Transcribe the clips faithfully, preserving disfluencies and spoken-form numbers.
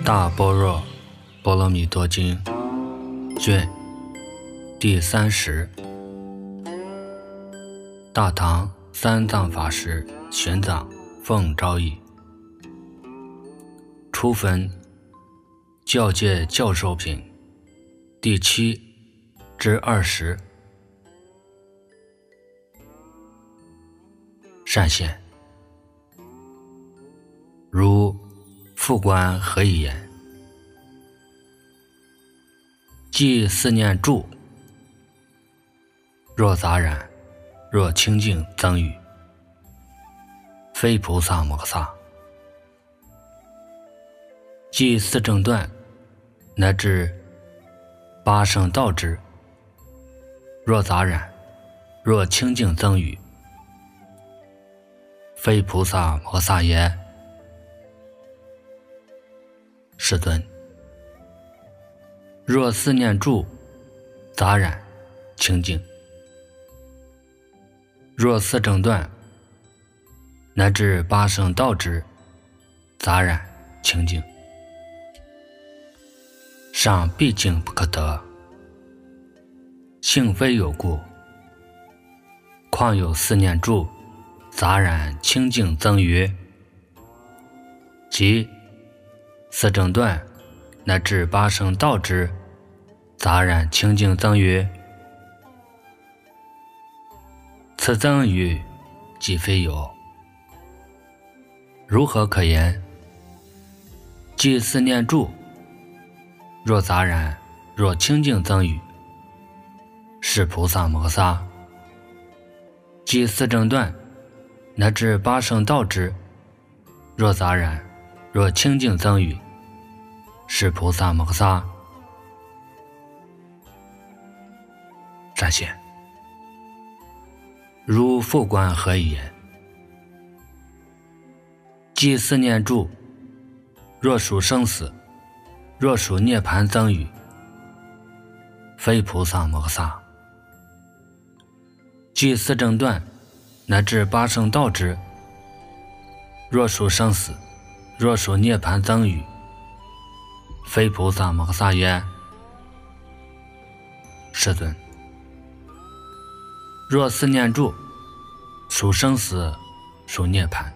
大般若波罗蜜多经卷第三十，大唐三藏法师玄奘奉诏译，初分教界教授品第七至二十。善现，如复观何以言？即四念住，若杂染，若清净增语，非菩萨摩萨。即四正断，乃至八圣道之，若杂染，若清净增语，非菩萨摩萨也。世尊，若四念住，杂染清净，若四正断，乃至八圣道之，杂染清净，尚毕竟不可得，性非有故，况有四念住，杂染清净增于，即四正断乃至八圣道之，杂染清净增于，此增于即非有，如何可言？即四念住，若杂染，若清净增语，是菩萨摩萨。即四正断乃至八圣道之，若杂染，若清净增语，是菩萨摩萨。善现，如复观何以言？即四念住，若属生死，若属涅盘增语，非菩萨摩萨。即四正断乃至八圣道之，若属生死，若属涅盘增语，非菩萨摩萨也。世尊，若四念住，属生死，属涅盘；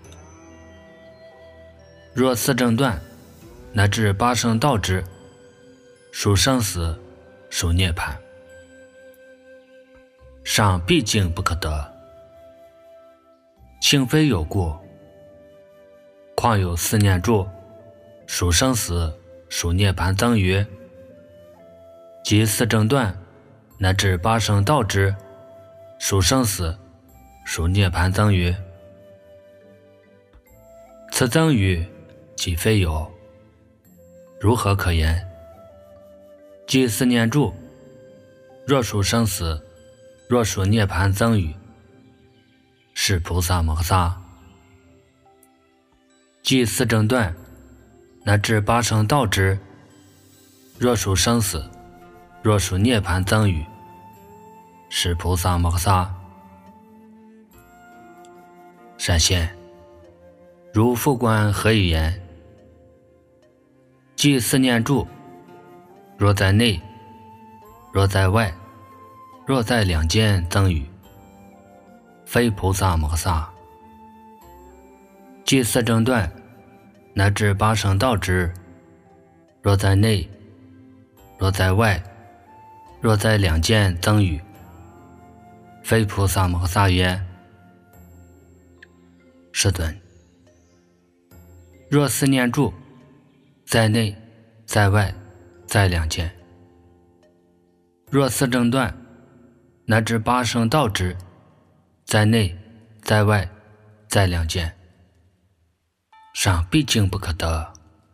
若四正断乃至八圣道之，属生死，属涅盘，尚毕竟不可得，性非有故，况有四念住，属生死，属涅盘增于，即四正断乃至八圣道之，属生死，属涅盘增于，此增于即非有，如何可言？即四念住，若属生死，若属涅盘增语，是菩萨摩萨。即四正断乃至八圣道之，若属生死，若属涅盘增语，是菩萨摩萨。善现，如复观何以言？即四念住，若在内，若在外，若在两间增语，非菩萨摩萨。即四正断乃至八圣道之，若在内，若在外，若在两间增语，非菩萨摩萨也。世尊，若四念住，在内，在外，在两间；若四正断乃至八圣道之，在内，在外，在两间，尚毕竟不可得，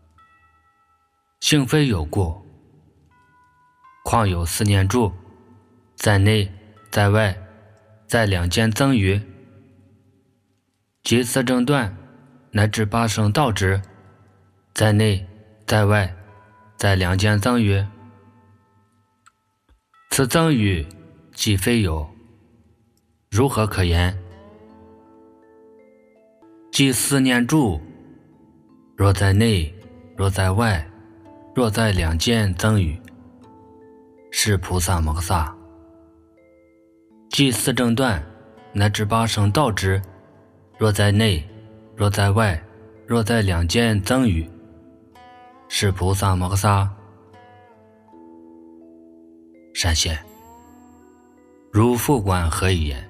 性非有故，况有四念住，在内，在外，在两间增于，即四正断乃至八圣道之，在内，在外，在两间增于，此增于即非有，如何可言？即四念住，若在内，若在外， 若在两见增语，是菩萨摩萨。即四正断乃至八圣道之，若在内，若在外，若在两见增语，是菩萨摩萨。善现，如复观何以言？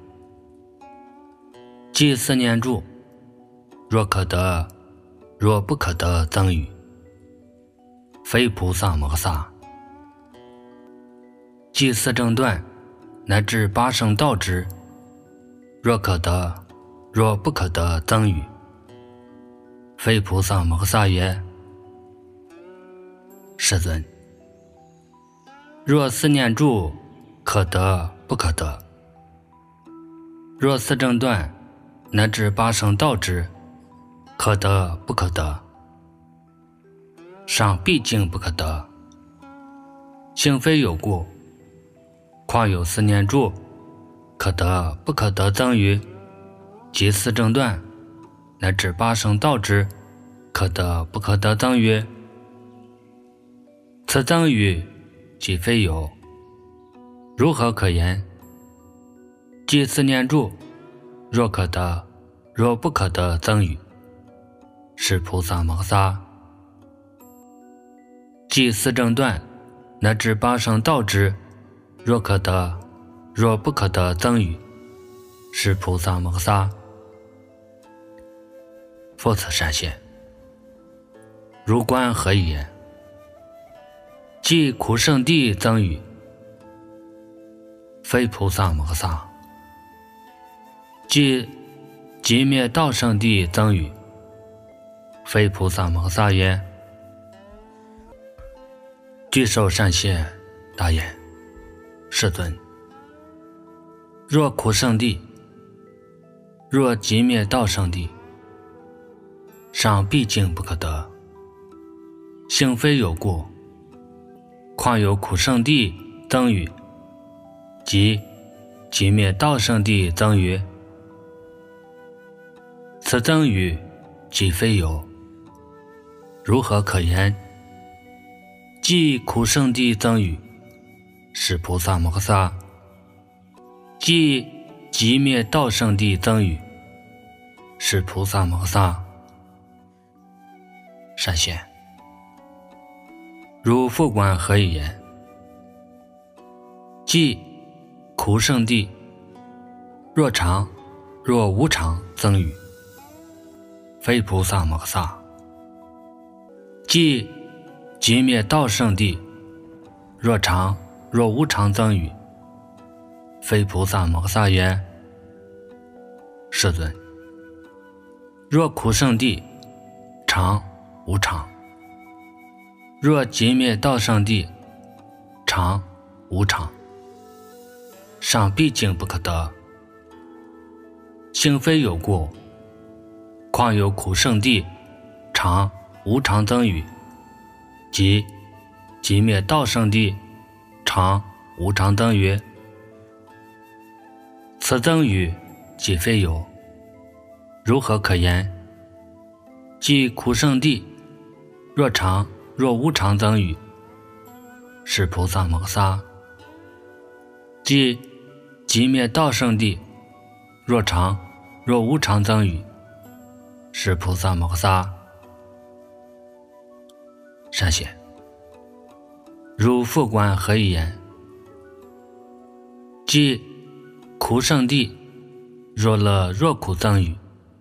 即四念住，若可得，若不可得增语，非菩萨摩萨。即四正断乃至八圣道之，若可得，若不可得增语，非菩萨摩萨也。世尊，若四念住可得不可得，若四正断乃至八圣道之，可得不可得，尚毕竟不可得，性非有故，况有四念住可得不可得增语，即四正断乃至八圣道之，可得不可得增语，此增语即非有，如何可言？即四念住，若可得，若不可得增语，是菩萨摩萨。即四正断乃至八圣道之，若可得，若不可得增语，是菩萨摩萨。复次善现，如观何以言？即苦圣地增语，非菩萨摩萨。即寂灭道圣地增语，非菩萨摩萨也。具受善现答言：世尊，若苦圣地，若寂灭道圣地，尚毕竟不可得，性非有故，况有苦圣地增语，即寂灭道圣地增语，此增语即非有，如何可言？即苦圣地增语，是菩萨摩萨。即寂灭道圣地增语，是菩萨摩萨。善现，如复观何以言？即苦圣地，若常若无常增语，非菩萨摩萨。即寂灭道圣地，若常若无常增语，非菩萨摩萨也。世尊，若苦圣地常无常，若寂灭道圣地常无常，尚毕竟不可得，性非有故，况有苦圣地常无常增语，即寂灭道圣地常无常增语，此增语即非有，如何可言？即苦圣地，若常若无常增语，是菩萨摩萨。即寂灭道圣地，若常若无常增语，是菩萨摩萨。善现，如复观何以言？即苦圣地，若乐若苦增语，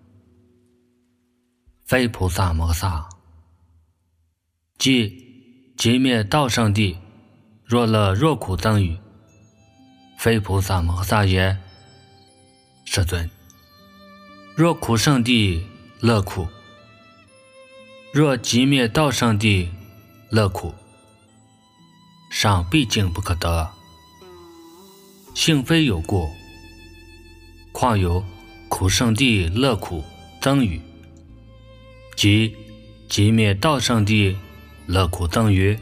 非菩萨摩萨。即寂灭道圣地，若乐若苦增语，非菩萨摩萨也。世尊，若苦圣地乐苦，若寂灭道圣地乐苦，尚毕竟不可得，性非有故，况有苦圣地乐苦增语，即寂灭道圣地乐苦增语，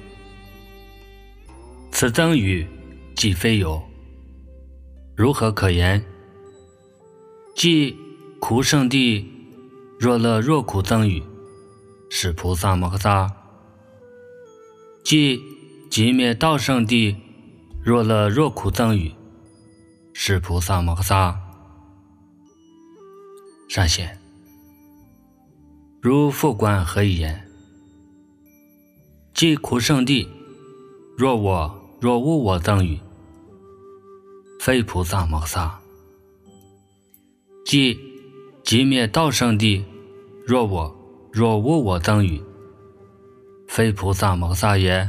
此增语即非有，如何可言？即苦圣地若乐若苦增语，是菩萨摩萨。 即寂灭道圣地若乐若苦增语，是菩萨摩诃萨。善显，如复观何以言？即苦圣地若我若无我增语，非菩萨摩诃萨。即寂灭道圣地若我若无我增语，非菩萨摩诃萨也。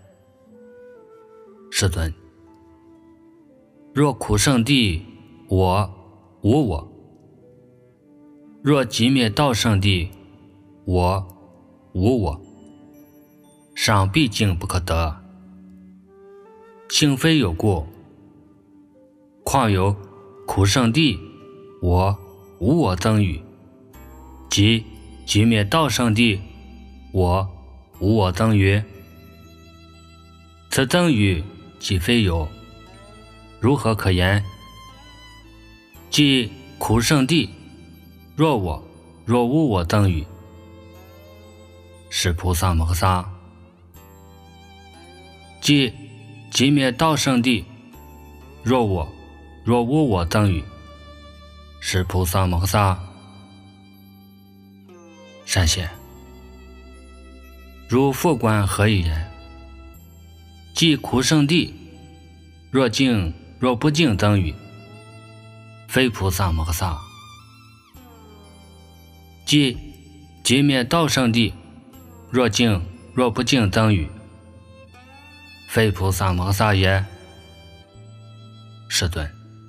世尊，若苦圣地我无我，若寂灭道圣地我无我，尚毕竟不可得，性非有故，况有苦圣地我无我增语，即寂灭道圣地我无我增语，此增语即非有，如何可言？即苦圣地若我若无我增语，是菩萨摩诃萨。即寂灭道圣地若我若无我增语，是菩萨摩诃萨。善显，如复观何以言？即苦圣地若净若不净增语，非菩萨摩诃萨。即寂灭道圣地若净若不净增语，非菩萨摩诃萨也。世尊，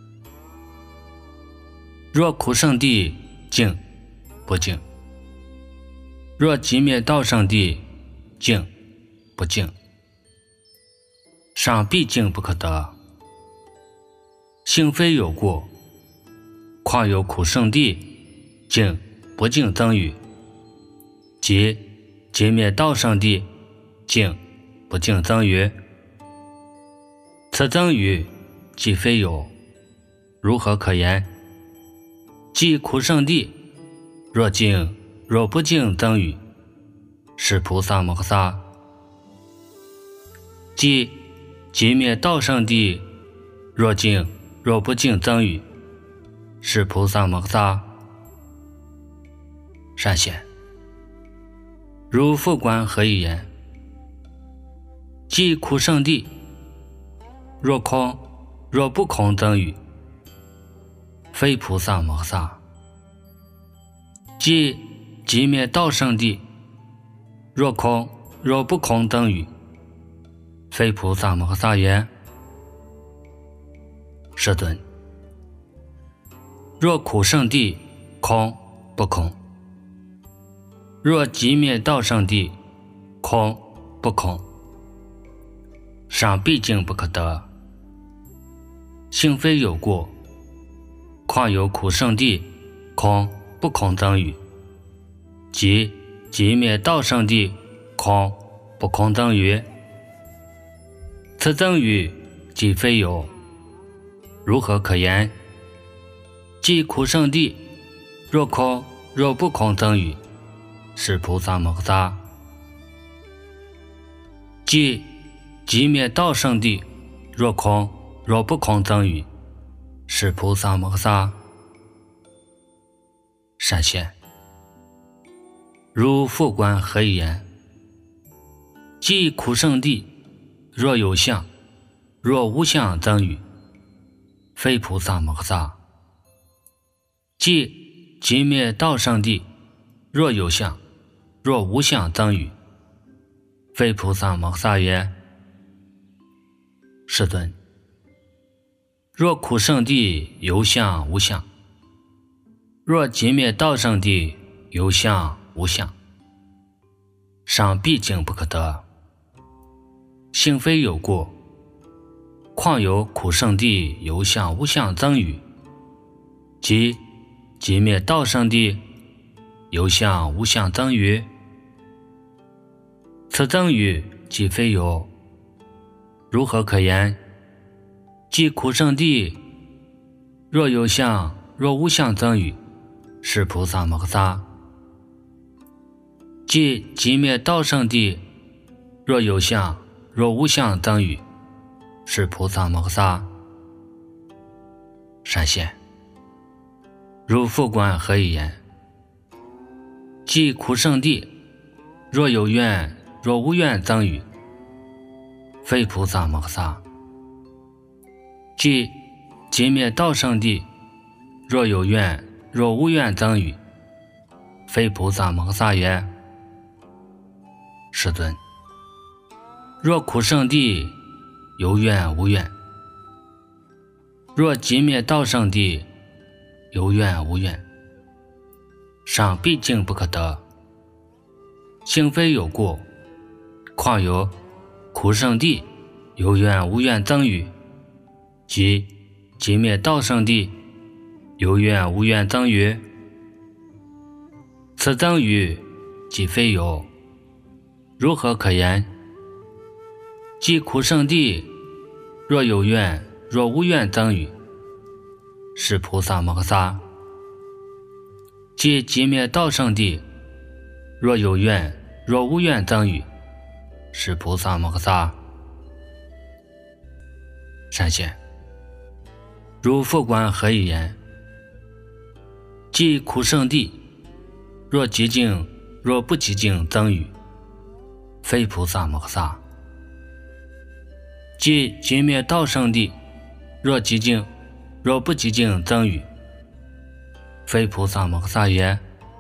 若苦圣地净不净，若寂灭道圣地净不净，尚毕竟不可得，性非有故，况有苦圣地净不净增语，即寂灭道圣地净不净增语，此增语即非有，如何可言？即苦圣地若净若不净增语，是菩萨摩诃萨。即寂灭道圣地若净若不净增语，是菩萨摩诃萨。善显，如复观何以言？即苦圣地若空若不空增语，非菩萨摩诃萨。即寂灭道圣地若空若不空增语，非菩萨摩诃萨也。世尊，若苦圣地空不空，若寂灭道圣地空不空，尚毕竟不可得，性非有故，况有苦圣地空不空增语，即寂灭道圣地空不空增语，此增语即非有，如何可言？即苦圣地若空若不空增语，是菩萨摩诃萨。即寂灭道圣地若空若不空增语，是菩萨摩诃萨。善显，如复观何以言？即苦圣地若有相若无相增语，非菩萨摩诃萨。即寂灭道圣地若有相若无相增语，非菩萨摩诃萨也。世尊，若苦圣地有相无相，若寂灭道圣地有相无相，尚毕竟不可得，性非有故，况有苦圣地有相无相增语，即寂灭道圣地有相无相增语，此增语即非有，如何可言？即苦圣地若有相若无相增语，是菩萨摩诃萨。即寂灭道圣地若有相若无相等语，是菩萨摩诃萨。闪现如复观何以言？即苦圣地，若有愿若无愿等语，非菩萨摩诃萨。即寂灭道圣地，若有愿若无愿等语，非菩萨摩诃萨也。世尊，若苦圣地有愿无愿，若寂灭道圣地有愿无愿，尚毕竟不可得，性非有过，况有苦圣地有愿无愿等语，即寂灭道圣地有愿无愿等语，此等语即非有，如何可言？即苦圣地若有愿若无愿等语，是菩萨摩诃萨。即寂灭道圣地若有愿若无愿等语，是菩萨摩诃萨。闪现如复观何以言？即苦圣地若寂静若不寂静等语，非菩萨摩诃萨。即寂灭道圣地若寂静若不寂静等语，非菩萨摩诃萨也。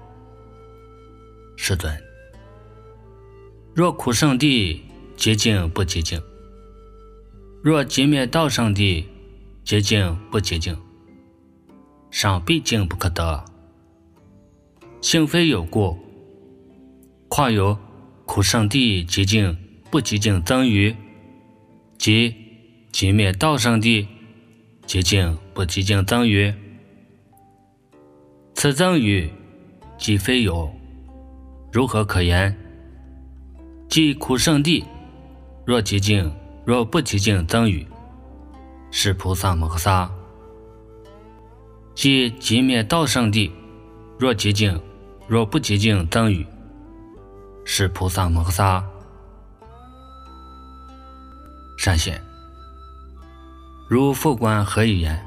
世尊，若苦圣地寂静不寂静，若寂灭道圣地寂静不寂静，尚毕竟不可得，性非有过，况有苦圣地寂静不寂静等语，即寂灭道圣地寂静不寂静等语，此等语即非有，如何可言？即苦圣地若寂静若不寂静等语，是菩萨摩诃萨。即寂灭道圣地若寂静若不寂静等语，是菩萨摩诃萨。闪现如复观何以言？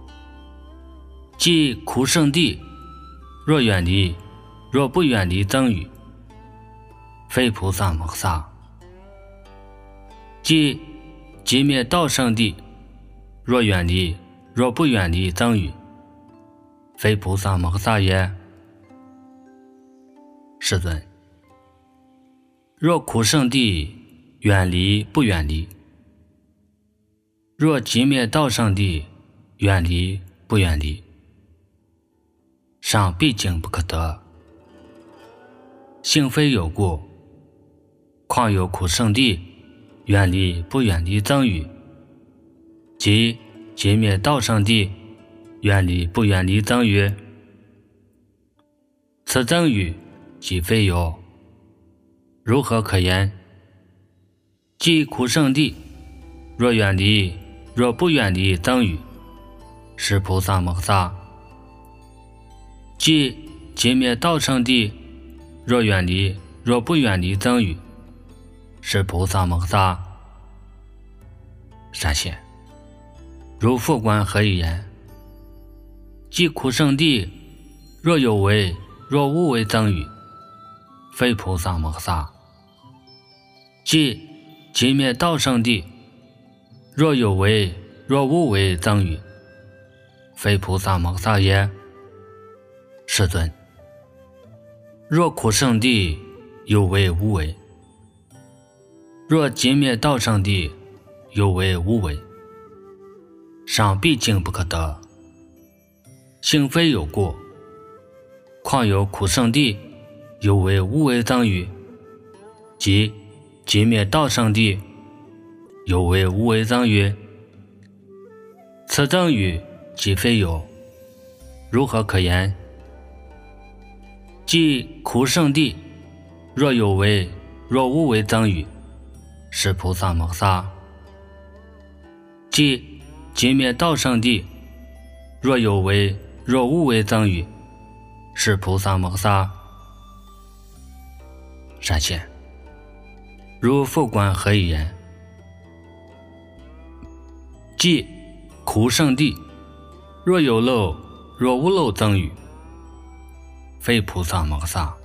即苦圣地若远离若不远离等语，非菩萨摩诃萨。即寂灭道圣地若远离若不远离等语，非菩萨摩诃萨也。世尊，若苦圣地远离不远离，若寂灭道圣地远离不远离，尚毕竟不可得，性非有过，况有苦圣地远离不远离等语，即寂灭道圣地远离不远离等语，此等语即非有，如何可言？即苦圣地若远离若不远离等语，是菩萨摩诃萨。即寂灭道圣地若远离若不远离等语，是菩萨摩诃萨。闪现如复观何以言？即苦圣地若有为若无为等语，非菩萨摩诃萨。即寂灭道圣地若有为若无为等语，非菩萨摩诃萨也。世尊，若苦圣地有为无为，若寂灭道圣地有为无为，尚毕竟不可得，性非有过，况有苦圣地有为无为等语，即寂灭道圣地有为无为等语，此等语即非有，如何可言？即苦圣地若有为若无为等语，是菩萨摩诃萨。即寂灭道圣地若有为若无为等语，是菩萨摩诃萨。闪现如复观何以言？即苦圣地，若有漏，若无漏增语，非菩萨摩诃萨。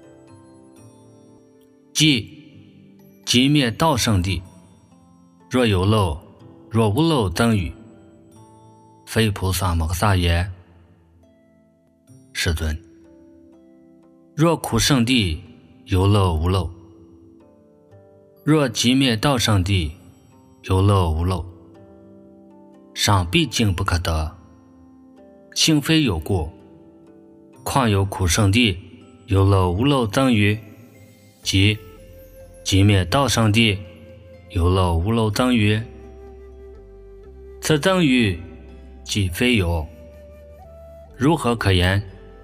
即即灭道圣地，若有漏，若无漏增语，非菩萨摩诃萨也。世尊，若苦圣地有漏无漏，若即灭道圣地有漏无漏，尚毕竟不可得，性非有过，况有苦圣地有漏无漏增语，即即灭道圣地有漏无漏增语，此增语即非有，如何可言？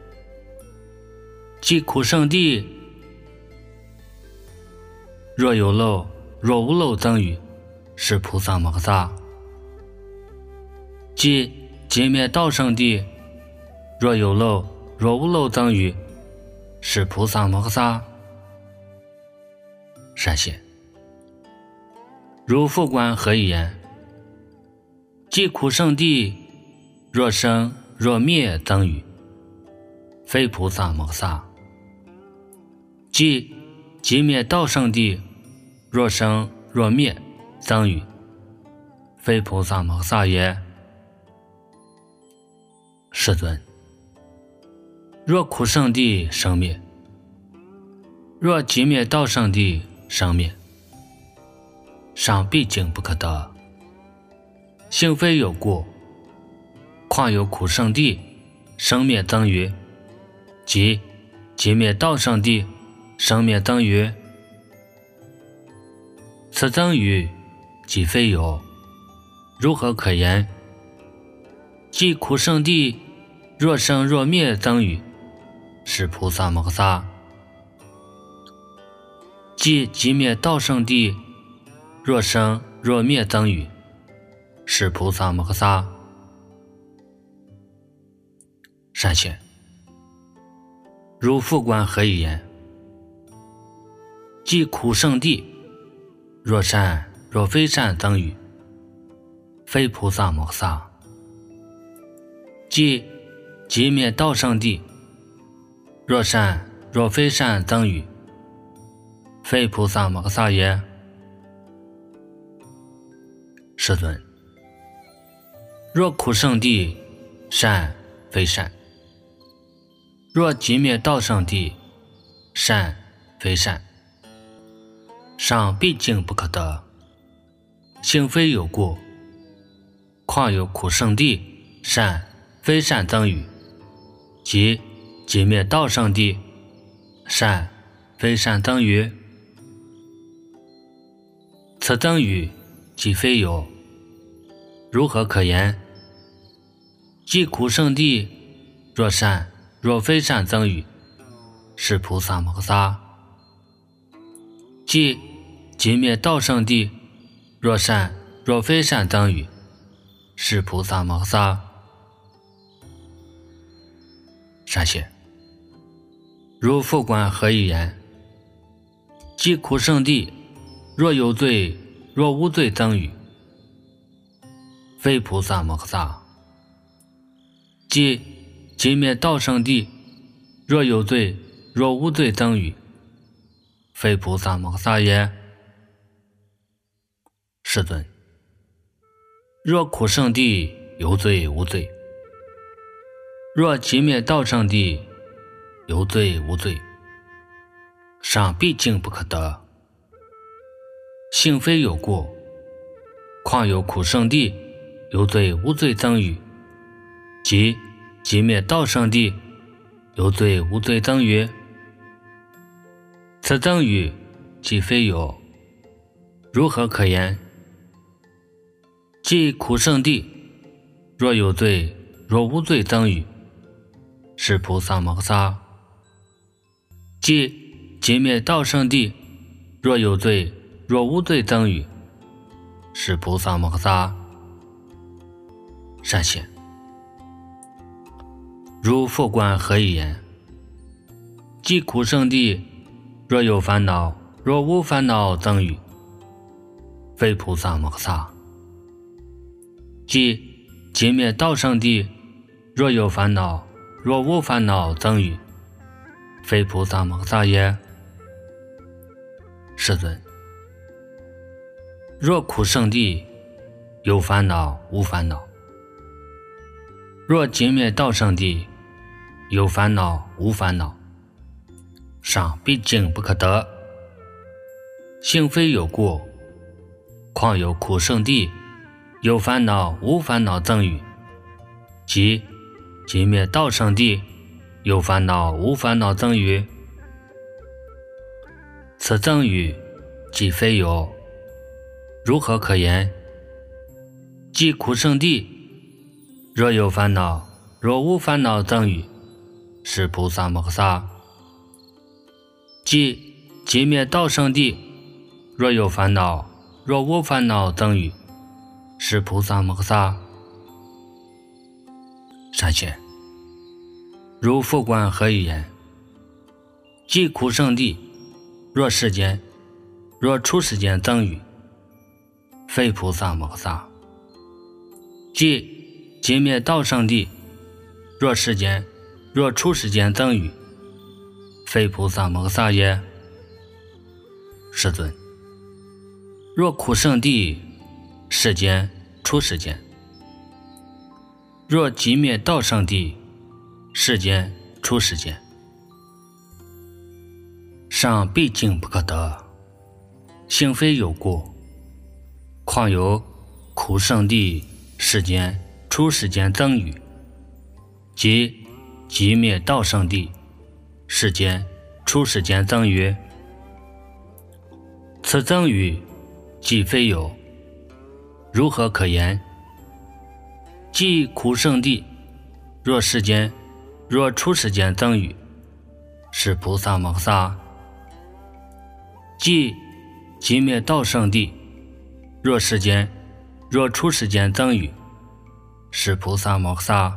即苦圣地若有漏，若无漏增语，是菩萨摩诃萨。即即灭道圣地若有漏，若无漏增语，是菩萨摩诃萨。善显，如复观何以言？即苦圣地若生若灭增语，非菩萨摩诃萨。即即灭道圣地若生若灭增语，非菩萨摩诃萨也。世尊，若苦圣地生灭，若即灭道圣地生灭，尚毕竟不可得，性非有过，况有苦圣地生灭增语，即即灭道圣地生灭增语，此增语即非有，如何可言？即苦圣地若生若灭增语，是菩萨摩诃萨。即即灭道圣地若生若灭增语，是菩萨摩诃萨。善显，如复观何以言？即苦圣地若善若非善增语，非菩萨摩诃萨。即即灭道圣地若善若非善增语，非菩萨摩诃萨也。世尊，若苦圣地善非善，若即灭道圣地善非善，尚毕竟不可得，性非有过，况有苦圣地善非善增语，即即灭道圣地善非善增语，此增语即非有，如何可言？即苦圣地若善若非善增语，是菩萨摩诃萨。即即灭道圣地若善若非善增语，是菩萨摩诃萨。善显，如复观何以言？即苦圣地若有罪若无罪增语，非菩萨摩诃萨。即即灭道圣地若有罪若无罪增语，非菩萨摩诃萨也。世尊，若苦圣地有罪无罪，若即灭道圣地有罪无罪，尚毕竟不可得，性非有过，况有苦圣地有罪无罪增语，即即灭道圣地有罪无罪增语，此增语即非有，如何可言？即苦圣地若有罪若无罪增语，是菩萨摩诃萨。即即灭道圣地若有罪若无罪增语，是菩萨摩诃萨。善显，如复观何以言？即苦圣地若有烦恼若无烦恼增语，非菩萨摩萨。即寂灭道圣地，若有烦恼，若无烦恼增语，非菩萨摩萨也。世尊，若苦圣地，有烦恼无烦恼；若寂灭道圣地，有烦恼无烦恼，尚毕竟不可得。性非有故，况有苦圣地，有烦恼无烦恼增语，即寂灭道圣地，有烦恼无烦恼增语。此增语即非有，如何可言？即苦圣地，若有烦恼，若无烦恼增语，是菩萨摩萨。即寂灭道圣地，若有烦恼，若无烦恼增语，是菩萨摩萨。善贤，如复观何以言？即苦圣地，若世间，若出世间增语，非菩萨摩萨。即寂灭道圣地，若世间，若出世间增语，非菩萨摩萨也。世尊，若苦圣地，世间出世间；若寂灭道圣地，世间出世间，尚毕竟不可得，性非有故，况有苦圣地，世间出世间增语，即寂灭道圣地，世间出世间增语。此增语即非有，如何可言？即苦圣地，若世间，若出世间增语，是菩萨摩萨。即寂灭道圣地，若世间，若出世间增语，是菩萨摩萨。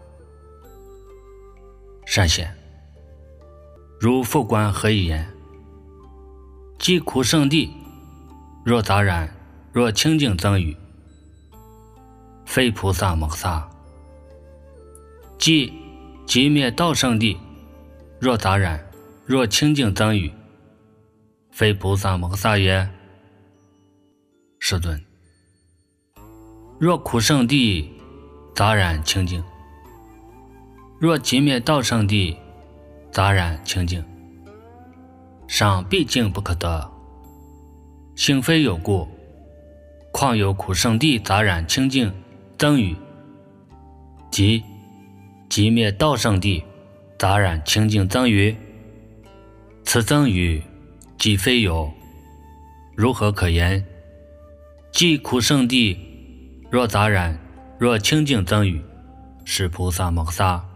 善贤，如复观何以言？即苦圣地，若杂染，若清净增语，非菩萨摩萨。即寂灭道圣地，若杂染，若清净增语，非菩萨摩萨也。世尊，若苦圣地杂染清净，若寂灭道圣地杂染清净，尚毕竟不可得，性非有故，况有苦圣地杂染清净增语，即寂灭道圣地杂染清净增语。此增语即非有，如何可言？即苦圣地，若杂染，若清净增语，是菩萨摩萨。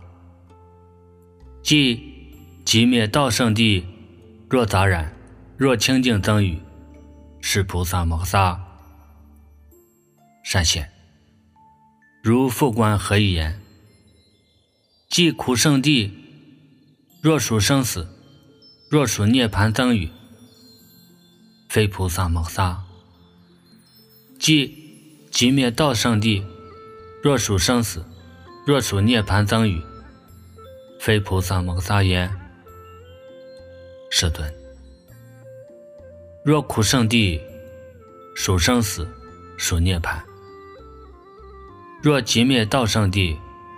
即寂灭道圣地，若杂染，若清净增语，是菩萨摩萨。善贤，如复观何以言？即苦圣地，若属生死，若属涅盘增语，非菩萨摩萨。即寂灭道圣地，若属生死，若属涅盘增语，非菩萨摩萨也。世尊，若苦圣地，属生死，属涅盘；若寂灭道圣地，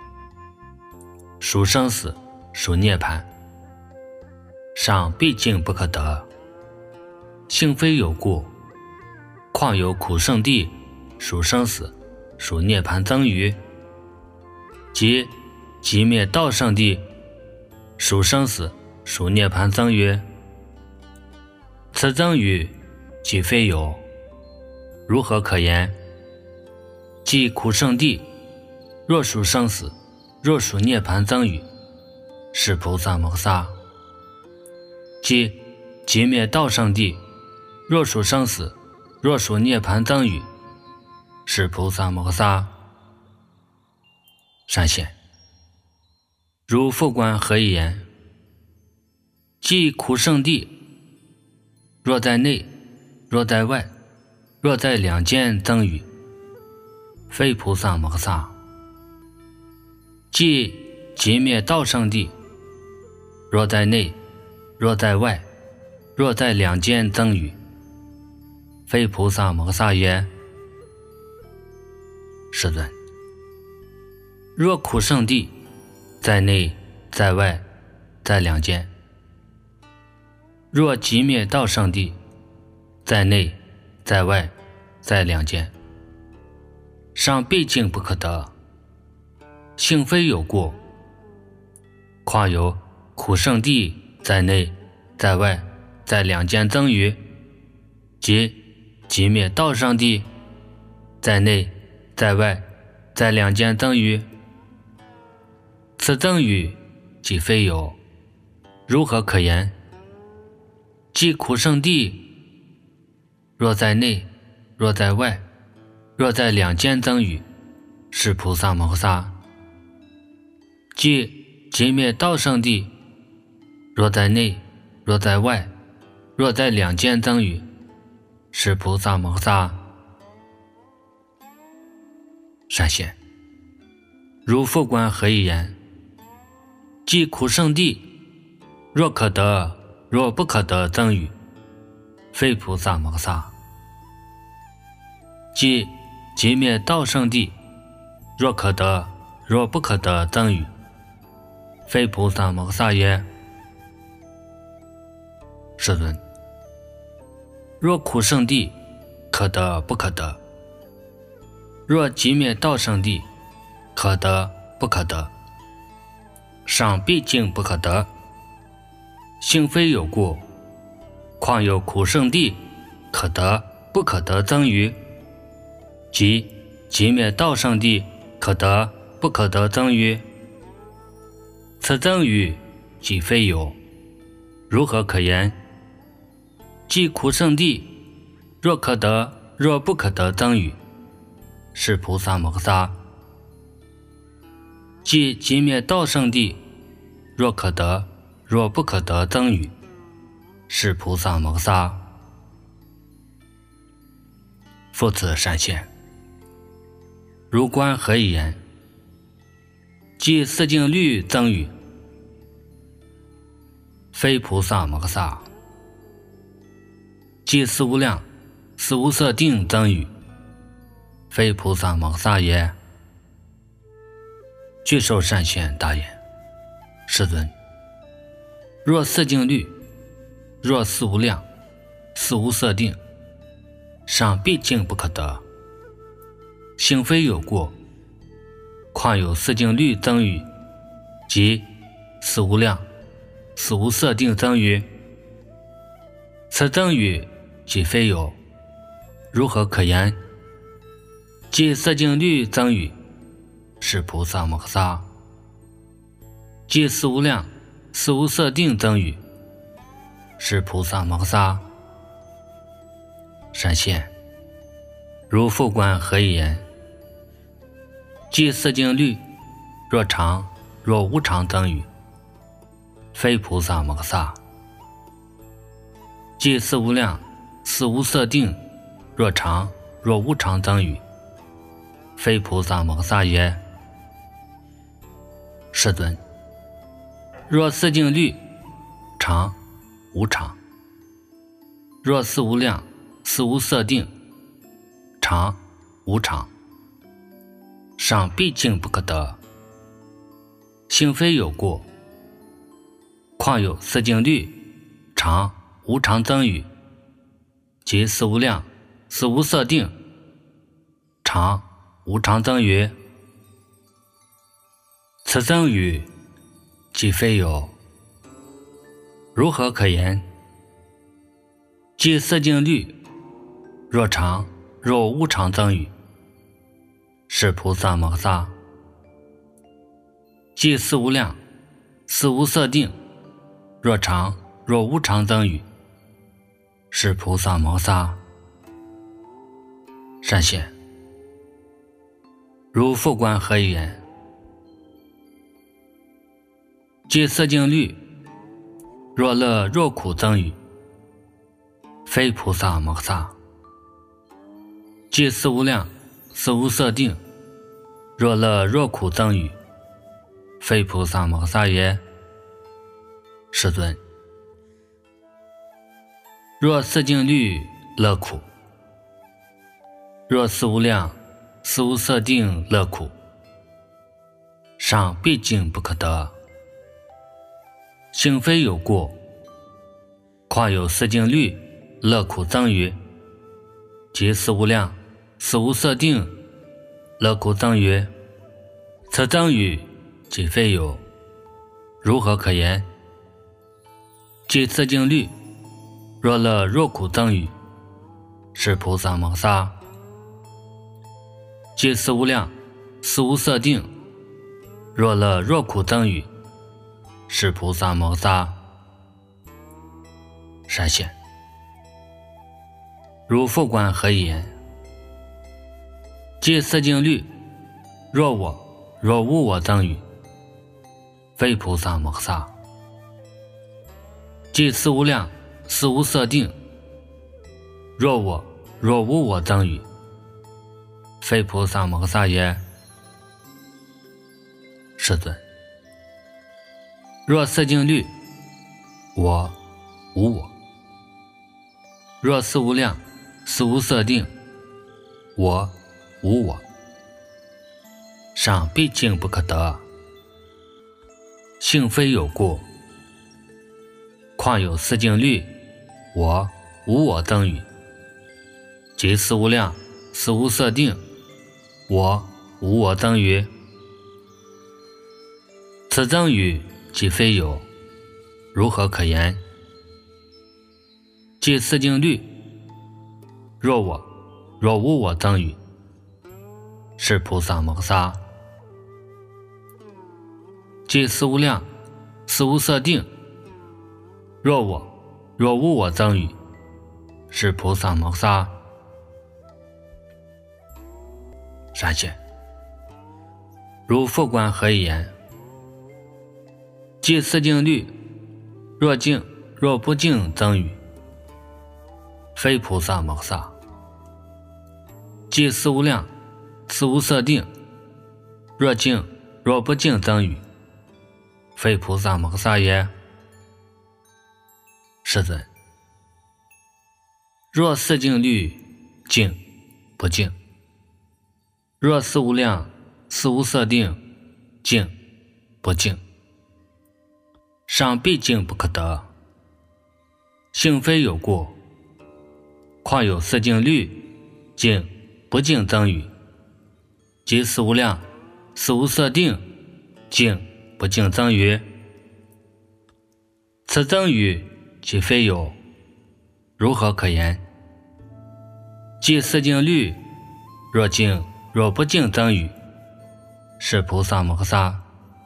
属生死，属涅盘，尚毕竟不可得，性非有故，况有苦圣地，属生死，属涅盘增语，即寂灭道圣地，属生死，属涅盘增语。此增语即非有，如何可言？即苦圣地，若属生死，若属涅盘增语，是菩萨摩萨。即寂灭道圣地，若属生死，若属涅盘增语，是菩萨摩萨。善贤，如复观何以言？即苦圣地， 若在内，若在外，若在两间增语，非菩萨摩萨。即即灭道圣地，若在内，若在外，若在两间增语，非菩萨摩萨也。世尊，若苦圣地，在内，在外，在两间；若即灭道圣地，在内，在外，在两间，尚毕竟不可得，性非有过，况有苦圣地在内，在外，在两间增语，即即灭道圣地，在内，在外，在两间增语，此增语即非有，如何可言？即苦圣地，若在内，若在外，若在两间增语，是菩萨摩萨。即即灭道圣地，若在内，若在外，若在两间增语，是菩萨摩萨。善现，如复观何以言？即苦圣地，若可得，若不可得增语，非菩萨摩萨。即即灭道圣地，若可得，若不可得增语，非菩萨摩萨也。世尊，若苦圣地，可得不可得；若即灭道圣地，可得不可得，尚毕竟不可得，性非有过，况有苦圣地，可得不可得增语，即即灭道圣地，可得不可得增语，此增语即非有，如何可言？即苦圣地，若可得，若不可得增语，是菩萨摩萨。即即灭道圣地，若可得，若不可得增语，是菩萨摩萨。复次善现，如观何以言？即四境律增语，非菩萨摩萨。即四无量、四无色定增语，非菩萨摩萨也。具受善现大言：世尊，若四境律，若四无量、四无色定，尚毕竟不可得，性非有过，况有四境律增语，即四无量、四无色定增语，此增语即非有，如何可言？即四境律增语，是菩萨摩萨。即四无量、四无色定增语，是菩萨摩萨。善现，如复观何以言？即四境律，若常若无常增语，非菩萨摩萨。即四无量、四无色定，若常若无常增语，非菩萨摩萨也。世尊，若四境律，常无常；若四无量、四无色定，常无常，尚毕竟不可得，性非有过，况有四境律，常无常增语，即四无量、四无色定，常无常增语，此增语即非有，如何可言？即四境律，若常若无常增语，是菩萨摩萨。即四无量、四无色定，若常若无常增语，是菩萨摩萨。善现，如复观何以言？即四境律，若乐若苦增语， 非菩萨摩萨。即四无量，四无色定，若乐若苦增语，非菩萨摩萨也。世尊，若四境律乐苦，若四无量，四无色定乐苦，尚毕竟不可得。性非有过，况有四境律乐苦增语，即四无量，四无色定乐苦增语，此增语即非有，如何可言？即四境律若乐若苦增语，是菩萨摩萨。即四无量，四无色定，若乐若苦增语，是菩萨摩萨。善显，如复观何以言？即四境律若我若无我增语，非菩萨摩萨。即四无量，四无色定，若我若无我增语，非菩萨摩萨也。世尊，若四境律我无我，若四无量，四无色定，我无我，尚毕竟不可得。性非有过，况有四境律我无我增语，即四无量，四无色定，我无我增语，此增语即非有，如何可言？即四境律若我若无我增语，是菩萨摩萨。即四无量，四无色定，若我若无我增语，是菩萨摩萨。善显，如复观何以言？即四境律若净若不净增语，非菩萨摩萨。即四无量，四无色定，若净若不净增语，非菩萨摩萨也。世尊，若四境律净不净，若四无量，四无色定净不净，尚毕竟不可得。性非有过，况有四境律净不净增语，即四无量，四无色定净不净增语，此增语即非有，如何可言？即四境律若净若不净增语，是菩萨摩萨。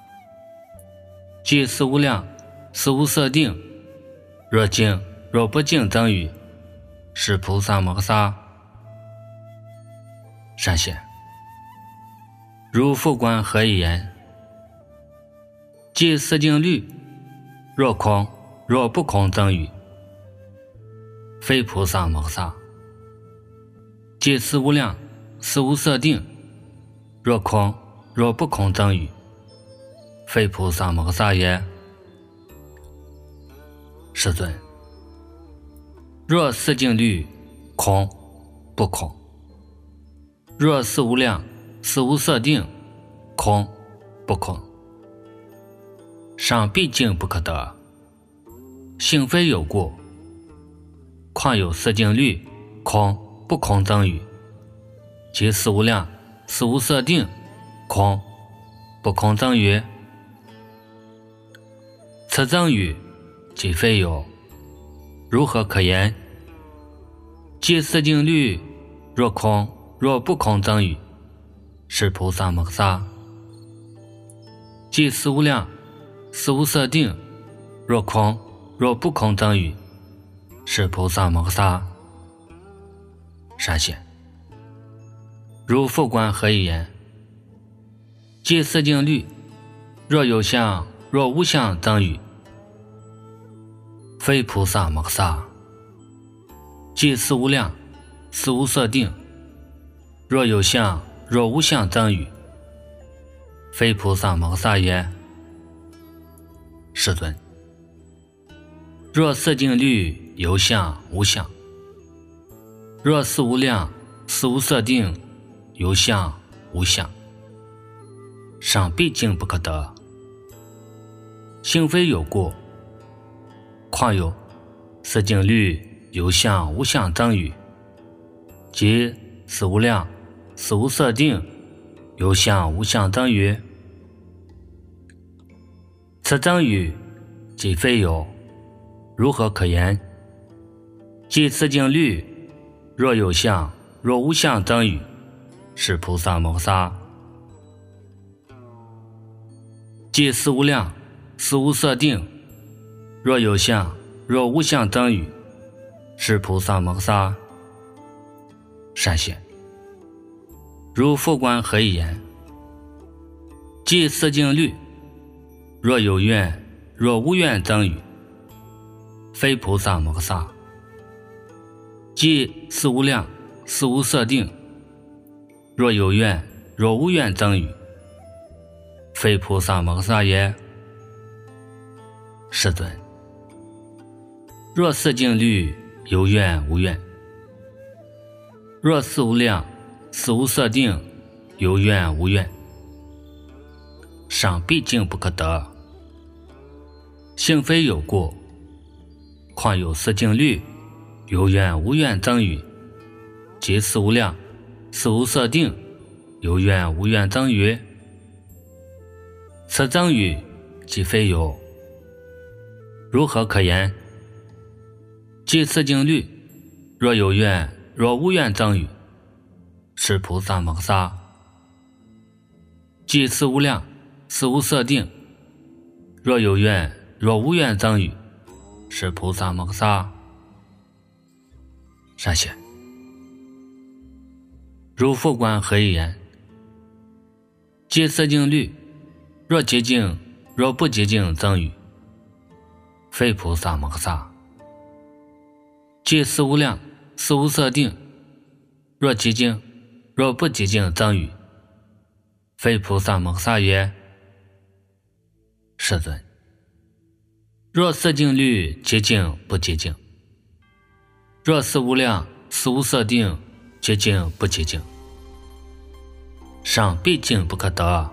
即四无量，四无色定，若净若不净增语，是菩萨摩萨。善显，如复观何以言？即四境律若空若不空增语，非菩萨摩萨。即四无量，四无色定，若空若不空增语，非菩萨摩萨也。世尊，若四境律空不空，若四无量，四无色定空不空，尚毕竟不可得。性非有过，况有四境律空不空增语，即四无量，四无色定空不空增语，此增语即非有，如何可言？即四境律若空若不空增语，是菩萨摩萨。即四无量，四无色定，若空若不空增语，是菩萨摩萨。善显，如复观何以言？即四境律若有相若无相增语，非菩萨摩萨。 即思无量，思无色定。若有相，若无相增语，非菩萨摩萨也。世尊，若色境律有相无相，若思无量，思无色定，有相无相，尚毕竟不可得。性非有过，况有色境律有相无相增语，即思无量，思无色定，有相无相增语。此增语即非有，如何可言？即色境律若有相，若无相增语，是菩萨摩萨。即思无量，思无色定，若有相，若无相增语，是菩萨摩萨。善显，如复观何以言？即色境律若有愿，若无愿增语，非菩萨摩萨。即思无量，思无色定，若有愿，若无愿增语，非菩萨摩萨也。世尊，若色境律有愿无愿，若思无量，思无色定，有愿无愿，尚毕竟不可得。性非有过，况有色境律有愿无愿增语，即思无量，思无色定，有愿无愿增语。此增语即非有，如何可言？即色境律若有愿，若无愿增语，是菩萨摩萨。即思无量，思无色定，若有愿，若无愿增语，是菩萨摩萨。善显，如复观何以言？即色境律若洁净，若不洁净增语，非菩萨摩萨。即思无量，思无色定，若洁净，若不洁净增语，非菩萨摩萨也。世尊，若色境律洁净不洁净，若思无量，思无色定，洁净不洁净，尚毕竟不可得。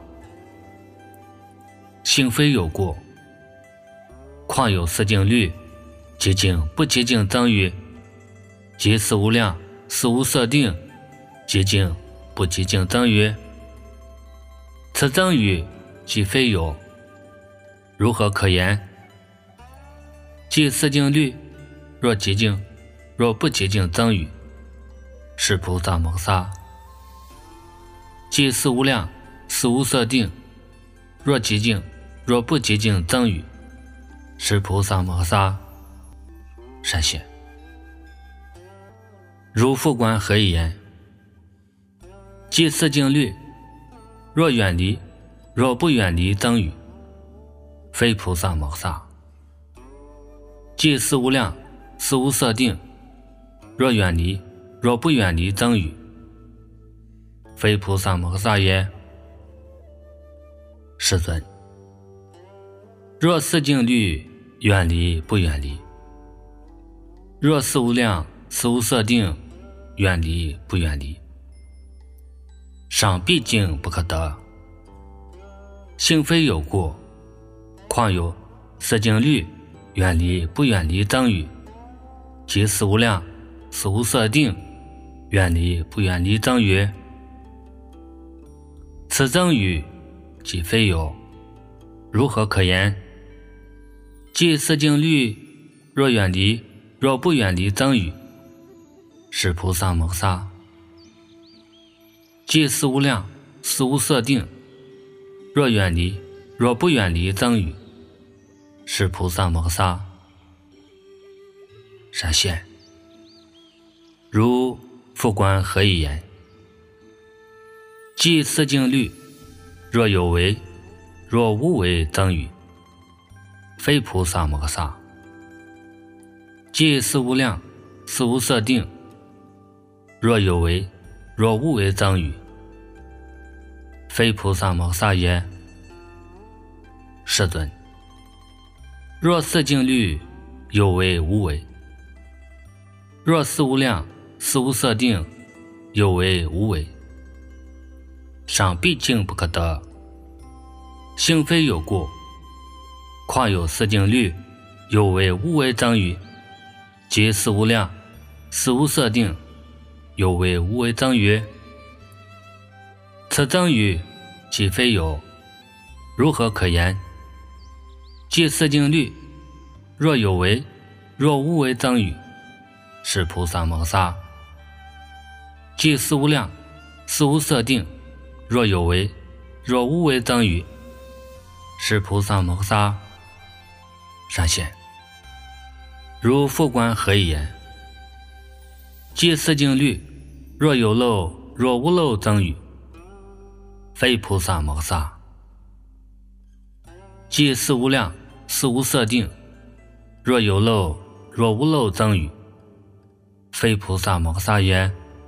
性非有过，况有色境律洁净不洁净增语，即思无量，思无色定，洁净不洁净增语。此增语即非有，如何可言？即色境律若洁净，若不洁净增语，是菩萨摩萨。即思无量，思无色定，若洁净，若不洁净增语，是菩萨摩萨。善显，如复观何以言？即色境律若远离，若不远离增语，非菩萨摩萨。即思无量，思无色定，若远离，若不远离增语，非菩萨摩萨也。世尊，若色境律远离不远离，若思无量，思无色定，远离不远离，尚毕竟不可得。性非有过，况有色境律远离不远离增语，即思无量，思无色定，远离不远离增语。此增语即非有，如何可言？即色境律若远离，若不远离增语，是菩萨摩萨。即思无量，思无色定，若远离，若不远离增语，是菩萨摩萨。善显，如复观何以言？即色境律若有为，若无为增语，非菩萨摩萨。即思无量， 似无色定。若有为，若无为增语，非菩萨摩萨也。世尊，若四境律有为无为，若四无量似无色定有为无为，尚毕竟不可得。性非有过，况有四境律有为无为增语，即四无量似无色定有为无为增语。此增语既非有，如何可言？即四境律若有为若无为增语，是菩萨摩萨。即四无量似无色定若有为若无为增语，是菩萨摩萨。善现，如复观何以言？即四境律若有漏若无漏增语，非菩萨摩萨。即四无量似无色定若有漏若无漏增语，非菩萨摩萨也。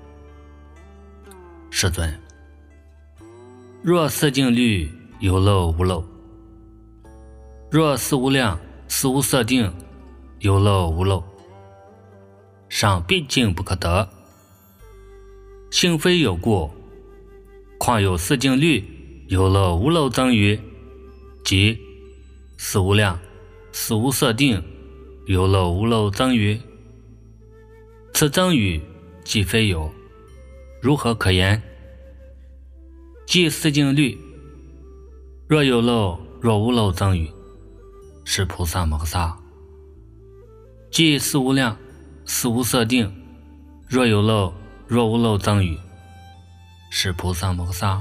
世尊，若四境律有漏无漏，若四无量似无色定有漏无漏，尚毕竟不可得。性非有过，况有四境律有漏无漏增语，即四无量似无色定有漏无漏增语。此增语既非有，如何可言？即四境律若有漏若无漏增语，是菩萨摩萨。即四无量似无色定若有漏若无漏增语，是菩萨摩萨。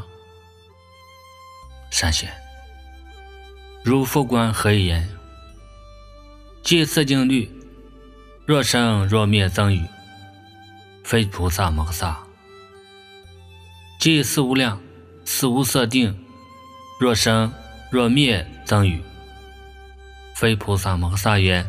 善现，如复观何以言？即四境律若生若灭增语，非菩萨摩萨。即四无量似无色定若生若灭增语，非菩萨摩萨也。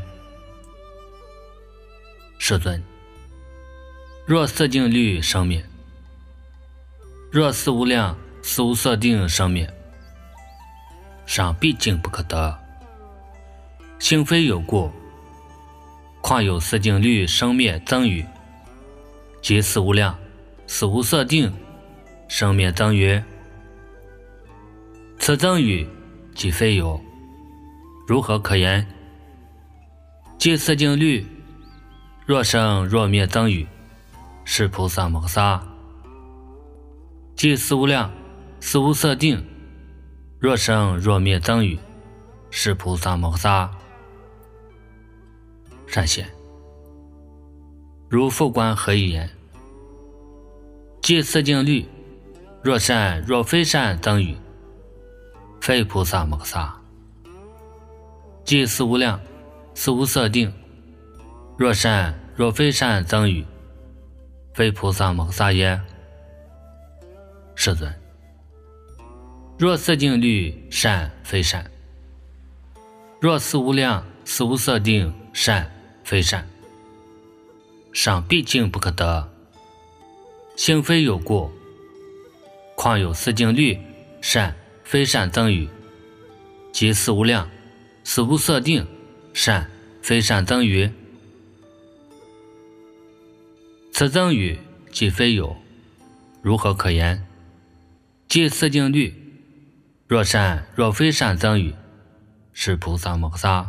世尊，若四境律生灭，若四无量似无色定生灭，尚毕竟不可得。性非有过，况有四境律生灭增语，即四无量似无色定生灭增语。此增语既非有，如何可言？即四境律若生若灭增语，是菩萨摩萨。即四无量似无色定若生若灭增语，是菩萨摩萨。善现，如复观何以言？即四境律若善若非善增语，非菩萨摩萨。即四无量似无色定若善若非善增语，非菩萨摩萨也。世尊，若四境律善非善，若四无量似无色定善非善，尚毕竟不可得。性非有过，况有四境律善非善增语，即四无量似无色定善非善增语。此增语既非有，如何可言？即四境律若善若非善增语，是菩萨摩萨。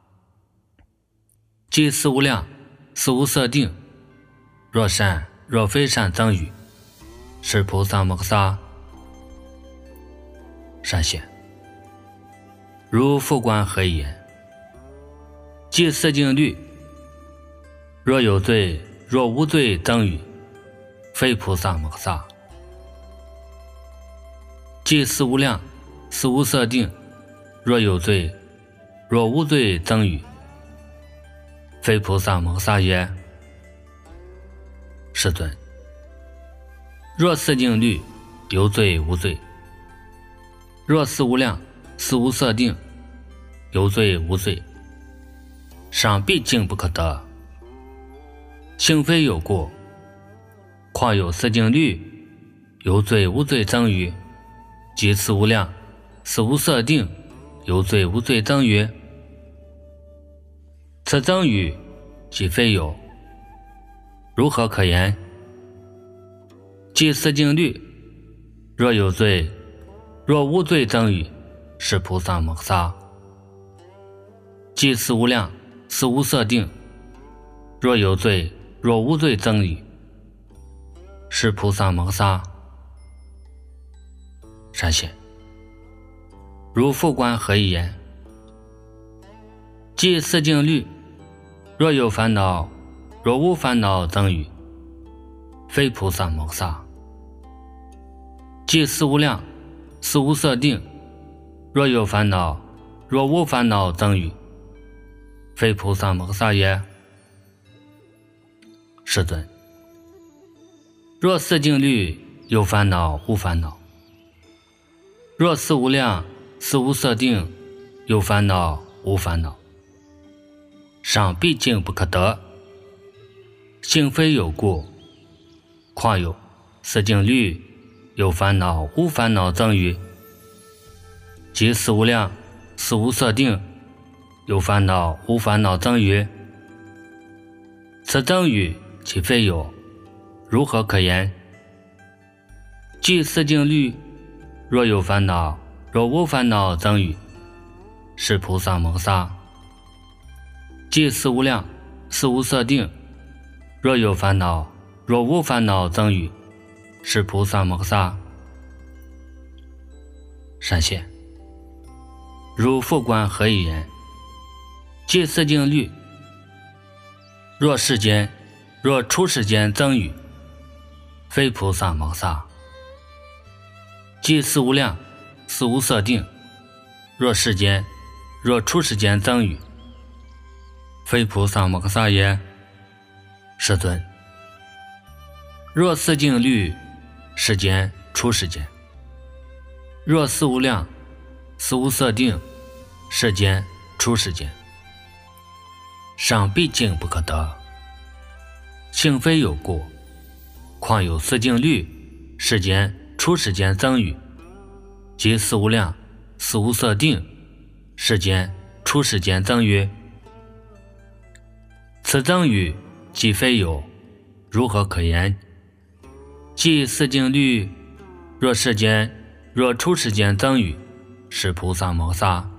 即四无量似无色定若善若非善增语，是菩萨摩萨。善现，如复观何以言？即四境律若有罪若无罪增语，非菩萨摩萨。即四无量似无色定若有罪若无罪增语，非菩萨摩萨也。世尊，若四境律有罪无罪，若四无量似无色定有罪无罪，尚毕竟不可得。 性非有过，况有四境律，有罪无罪增于，即此无量，此无色定，有罪无罪增于。此增于即非有，如何可言？即四境律，若有罪，若无罪增于，是菩萨摩萨。即此无量，此无色定，若有罪，若无罪增于，是菩萨摩萨。善显，如复观何以言？即四境律，若有烦恼，若无烦恼增于，非菩萨摩萨。即四无量，四无色定，若有烦恼，若无烦恼增于，非菩萨摩萨也。世尊，若四境律有烦恼无烦恼，若四无量四无色定有烦恼无烦恼，尚毕竟不可得，性非有故，况有四境律有烦恼无烦恼增于，即四无量四无色定有烦恼无烦恼增于。此增于其非有，如何可言？即四境律，若有烦恼，若无烦恼增于，是菩萨摩萨。即四无量四无色定，若有烦恼，若无烦恼增于，是菩萨摩萨。善显，如复观何以言？即四境律，若世间若出世间增于，非菩萨摩萨。即四无量四无色定，若世间若出世间增于，非菩萨摩萨也。世尊，若四境律，世间出世间，若四无量四无色定，世间出世间，尚毕竟不可得，性非有故，况有四境律，世间出世间增于，即四无量四无色定，世间出世间增于。此增于即非有，如何可言？即四境律，若世间若出世间增于，是菩萨摩萨。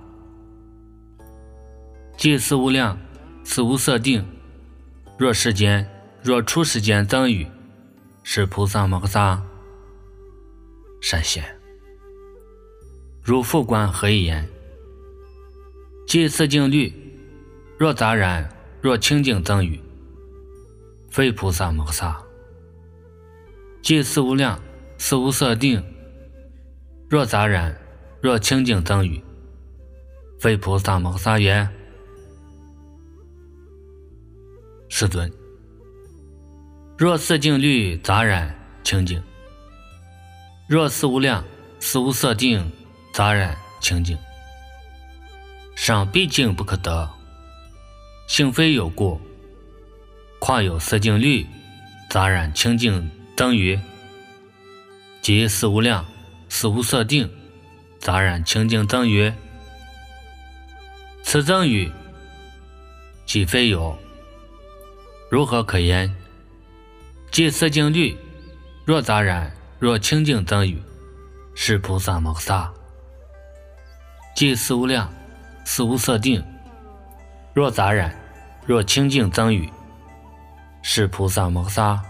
即四无量四无色定，若世间若出世间增于，是菩萨摩萨。善显，如复观何以言？即四境律，若杂染若清净增于，非菩萨摩萨。即四无量四无色定，若杂染若清净增于，非菩萨摩萨也。世尊，若四境律杂染清净，若四无量四无色定杂染清净，尚毕竟不可得，性非有故，况有四境律杂染清净增于，即四无量四无色定杂染清净增于。此增于即非有，如何可言？即四境律，若杂染若清净增于，是菩萨摩萨。即四无量四无色定，若杂染若清净增于，是菩萨摩萨。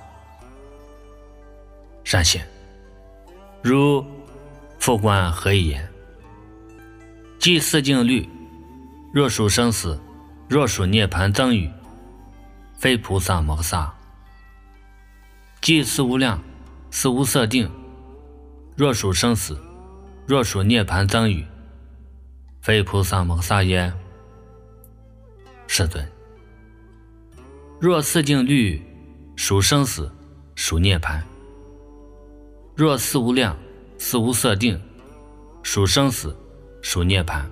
善显，如复观何以言？即四境律，若属生死，若属涅盘增于，非菩萨摩萨。即四无量四无色定，若属生死，若属涅盘增于，非菩萨摩萨也。世尊，若四境律属生死属涅盘，若四无量四无色定属生死属涅盘，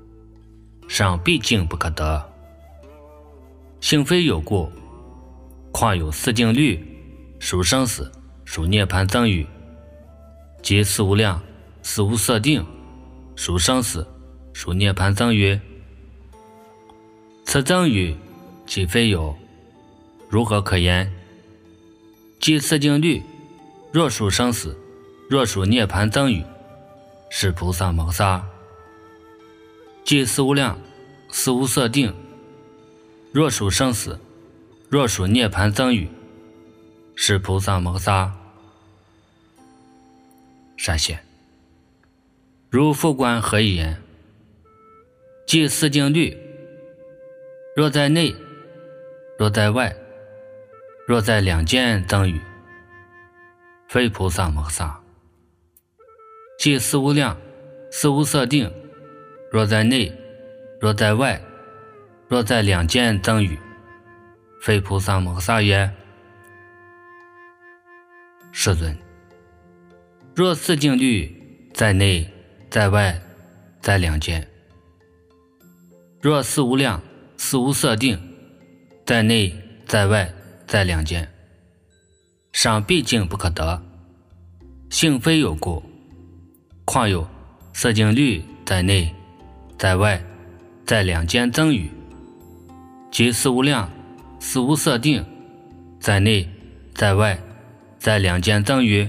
尚毕竟不可得，性非有故， 况有四境律，属生死，属涅槃增语，即四无量，四无色定，属生死，属涅槃增语。此增语即非有，如何可言？即四境律，若属生死，若属涅槃增语，是菩萨摩萨。即四无量，四无色定，若属生死，若属涅槃增语，是菩萨摩萨。善现，如复观何以言？即四境律，若在内，若在外，若在两间增语，非菩萨摩萨。即四无量，四无色定，若在内，若在外，若在两间增语，非菩萨摩萨也。世尊，若四境律在内，在外，在两间，若四无量，四无色定，在内，在外，在两间，尚毕竟不可得，性非有故，况有色境律在内，在外，在两间增语，即四无量，四无色定，在内，在外，在两间增语。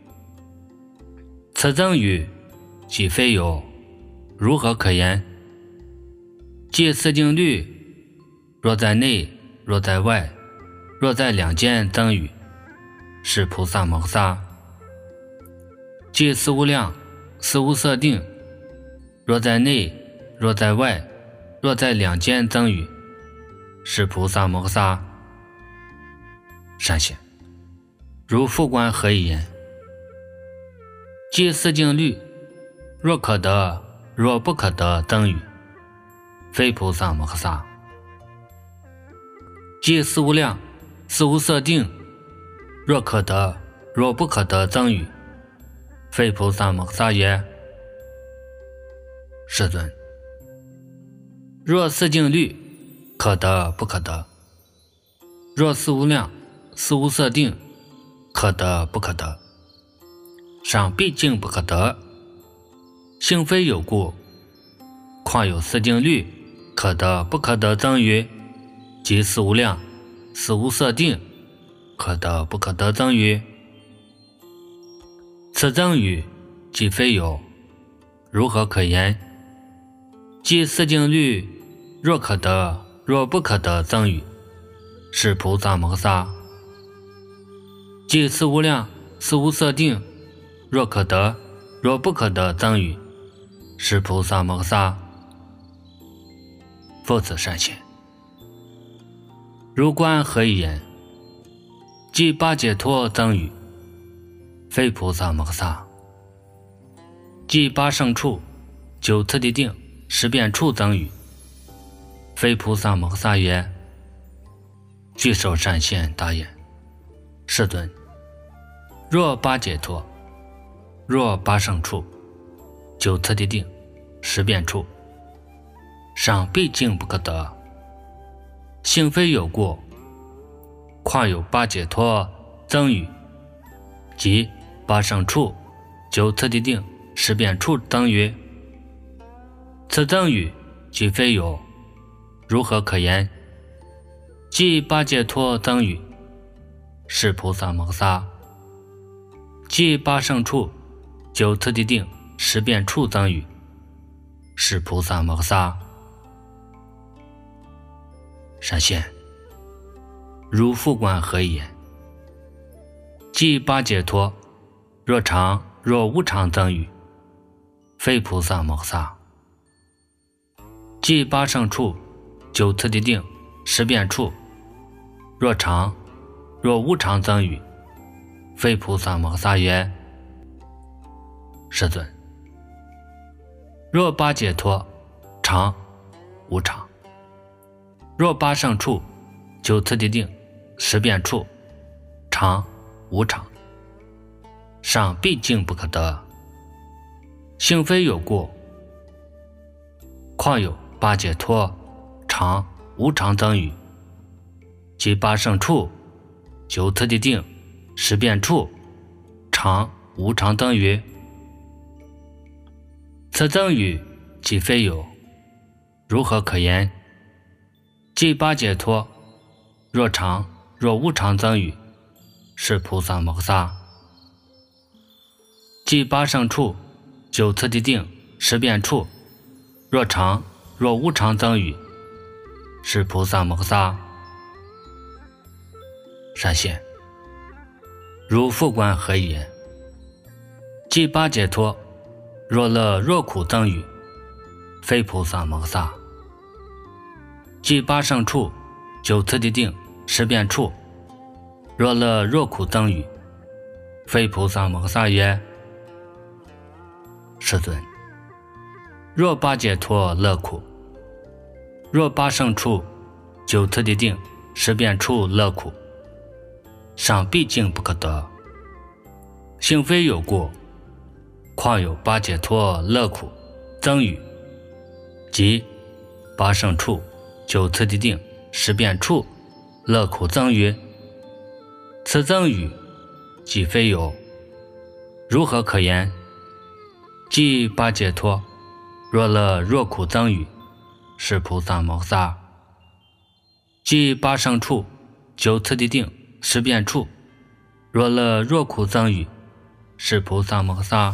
此增语即非有，如何可言？即四境律，若在内，若在外，若在两间增语，是菩萨摩萨。即四无量，四无色定，若在内，若在外，若在两间增语，是菩萨摩萨。善现，如复观何以言？即四境律，若可得，若不可得增语，非菩萨摩萨。即四无量，四无色定，若可得，若不可得增语，非菩萨摩萨也。世尊，若四境律，可得不可得，若四无量，四无色定，可得不可得，尚毕竟不可得，性非有故，况有四境律，可得不可得增语，即四无量，四无色定，可得不可得增语。此增语即非有，如何可言？即四境律，若可得，若不可得增语，是菩萨摩萨。即四无量，四无色定，若可得，若不可得增语，是菩萨摩萨。复此善现，如观何以言？即八解脱增语，非菩萨摩萨。即八胜处，九次第定，十遍处增语，非菩萨摩萨也。具受善现答言：世尊，若八解脱，若八胜处，九次第定，十遍处，尚毕竟不可得，性非有故，况有八解脱增语，即八胜处，九次第定，十遍处增语。此增语即非有，如何可言？即八解脱增语，是菩萨摩萨。即八胜处，九次第定，十遍处增语，是菩萨摩萨。善现，如复观何以言？即八解脱，若常若无常增语，非菩萨摩萨。即八胜处，九次第定，十遍处，若常若无常增语，非菩萨摩萨也。世尊，若八解脱，常无常，若八胜处，九次第定，十遍处，常无常，尚毕竟不可得，性非有故，况有八解脱，常无常增语，即八胜处， 九次的定，十变处，常无常等于。此等于即非有，如何可言？即八解脱，若常若无常等于，是菩萨摩萨。即八胜处，九次的定，十变处，若常若无常等于，是菩萨摩萨。善现，如复观何言？即八解脱，若乐若苦等于，非菩萨摩萨。即八胜处，九次的定，十变处，若乐若苦等于，非菩萨摩萨也。世尊，若八解脱乐苦，若八胜处，九次的定，十变处乐苦，尚毕竟不可得。性非有故，况有八解脱乐苦增与，即八胜处，九次的定，十变处乐苦增与。此增与即非有，如何可言？即八解脱，若乐若苦增与，是菩萨摩萨。即八胜处，九次的定，十变处，若乐若苦增与，是菩萨摩萨。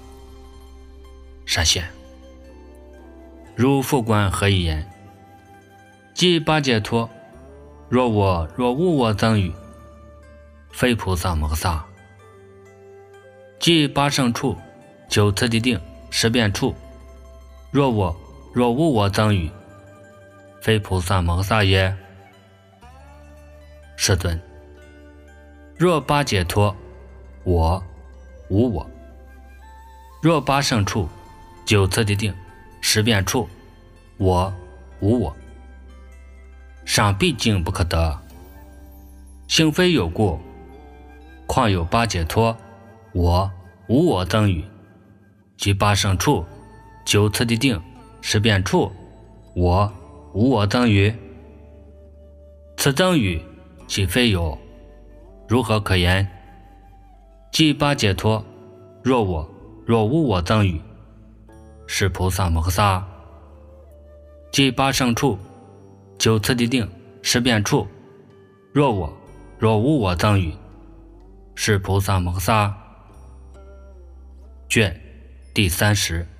善现，如复观何以言？即八解脱，若我若无我增与，非菩萨摩萨。即八胜处，九次的定，十变处，若我若无我增与，非菩萨摩萨也。世尊，若八解脱，我无我；若八胜处，九次的定，十变处，我无我，尚毕竟不可得。性非有故，况有八解脱，我无我等语，即八胜处，九次的定，十变处，我无我等语。此等语即非有，如何可言？即八解脱，若我若无我等语，是菩萨摩萨。即八胜处，九次的定，十变处，若我若无我等语，是菩萨摩萨。卷第三十。